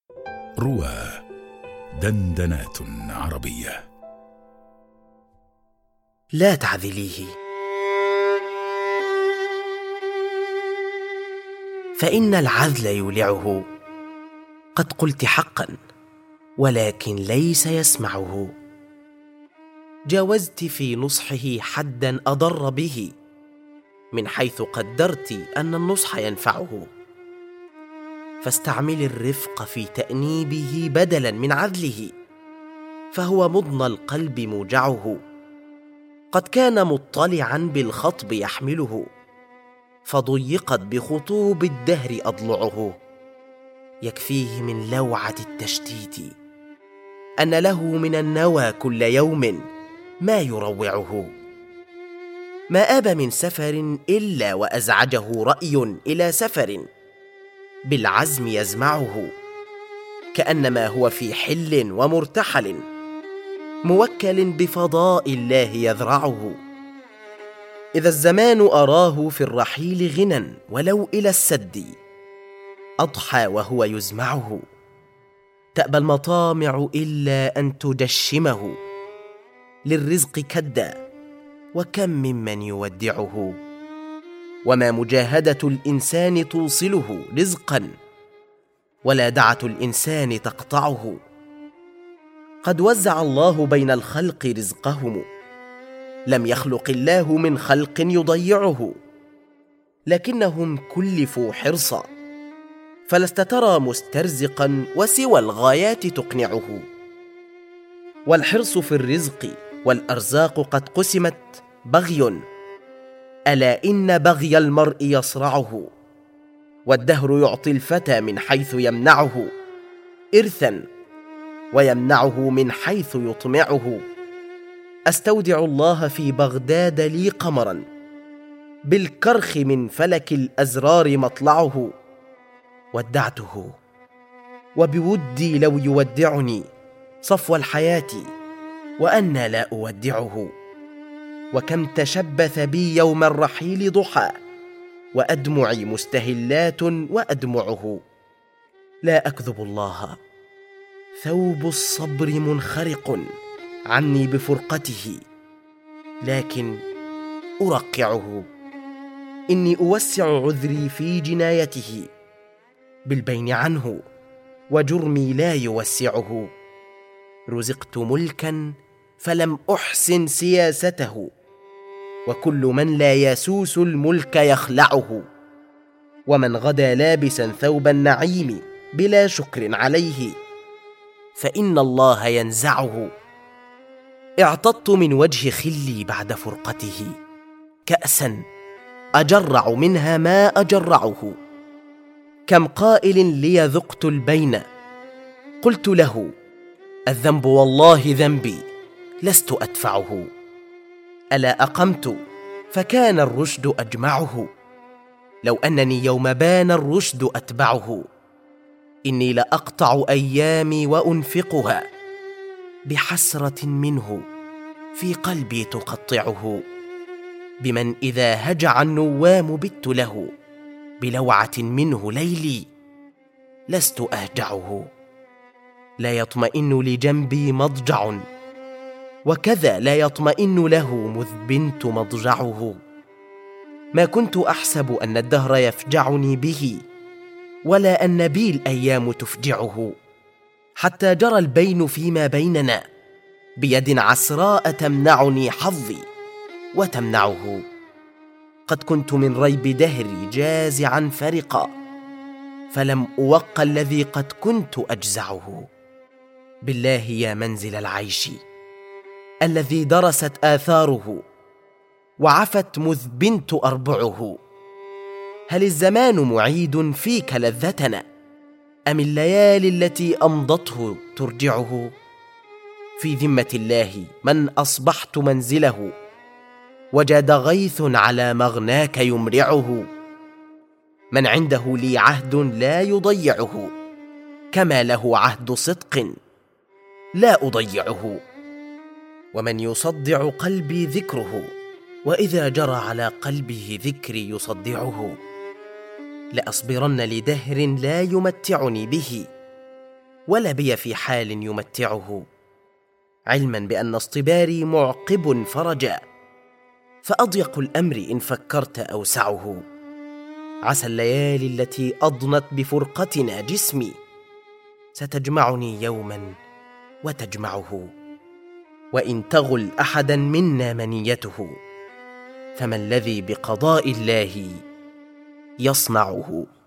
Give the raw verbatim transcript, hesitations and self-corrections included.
روى دندنات عربية. لا تعذليه، فإن العذل يولعه. قد قلت حقا ولكن ليس يسمعه. جاوزت في نصحه حدا أضر به، من حيث قدرت أن النصح ينفعه. فاستعمل الرفق في تأنيبه بدلا من عذله، فهو مضنى القلب موجعه. قد كان مطلعا بالخطب يحمله، فضيقت بخطوب الدهر أضلعه. يكفيه من لوعة التشتيت أن له من النوى كل يوم ما يروعه. ما آب من سفر إلا وأزعجه رأي إلى سفر، بالعزم يزمعه. كأنما هو في حل ومرتحل، موكل بفضاء الله يذرعه. إذا الزمان أراه في الرحيل غنى ولو إلى السد، أضحى وهو يزمعه. تأبى المطامع إلا أن تجشمه، للرزق كدا وكم ممن يودعه. وما مجاهدة الإنسان توصله رزقا، ولا دعة الإنسان تقطعه. قد وزع الله بين الخلق رزقهم، لم يخلق الله من خلق يضيعه. لكنهم كلفوا حرصا، فلست ترى مسترزقا وسوى الغايات تقنعه. والحرص في الرزق والأرزاق قد قسمت بغي، ألا إن بغي المرء يصرعه. والدهر يعطي الفتى من حيث يمنعه إرثا، ويمنعه من حيث يطمعه. أستودع الله في بغداد لي قمرا، بالكرخ من فلك الأزرار مطلعه. ودعته وبودي لو يودعني صفو الحياة، وأنا لا أودعه. وكم تشبث بي يوم الرحيل ضحى، وأدمعي مستهلات وأدمعه. لا أكذب الله، ثوب الصبر منخرق عني بفرقته، لكن أرقعه. إني أوسع عذري في جنايته، بالبين عنه وجرمي لا يوسعه. رزقت ملكا فلم أحسن سياسته، وكل من لا يسوس الملك يخلعه. ومن غدا لابسا ثوب النعيم بلا شكر عليه، فإن الله ينزعه. اعتضت من وجه خلي بعد فرقته، كأسا أجرع منها ما أجرعه. كم قائل لي ذقت البين، قلت له الذنب والله ذنبي لست أدفعه. ألا أقمت فكان الرشد أجمعه، لو أنني يوم بان الرشد أتبعه. إني لأقطع أيامي وأنفقها، بحسرة منه في قلبي تقطعه. بمن إذا هجع النوام بت له، بلوعة منه ليلي لست أهجعه. لا يطمئن لجنبي مضجع، وكذا لا يطمئن له مذ بنت مضجعه. ما كنت أحسب أن الدهر يفجعني به، ولا أن بي الأيام تفجعه. حتى جرى البين فيما بيننا، بيد عسراء تمنعني حظي وتمنعه. قد كنت من ريب دهري جازعا فرقا، فلم أوق الذي قد كنت أجزعه. بالله يا منزل العيش الذي درست آثاره، وعفت مذ بنت أربعه. هل الزمان معيد فيك لذتنا، أم الليالي التي أمضته ترجعه؟ في ذمة الله من أصبحت منزله، وجاد غيث على مغناك يمرعه. من عنده لي عهد لا يضيعه، كما له عهد صدق لا أضيعه. ومن يصدع قلبي ذكره، وإذا جرى على قلبه ذكري يصدعه. لأصبرن لدهر لا يمتعني به، ولا بي في حال يمتعه، علما بأن اصطباري معقب فرجا، فأضيق الأمر إن فكرت أوسعه. عسى الليالي التي أضنت بفرقتنا جسمي ستجمعني يوما وتجمعه، وإن تغل أحدا منا منيته فما الذي بقضاء الله يصنعه.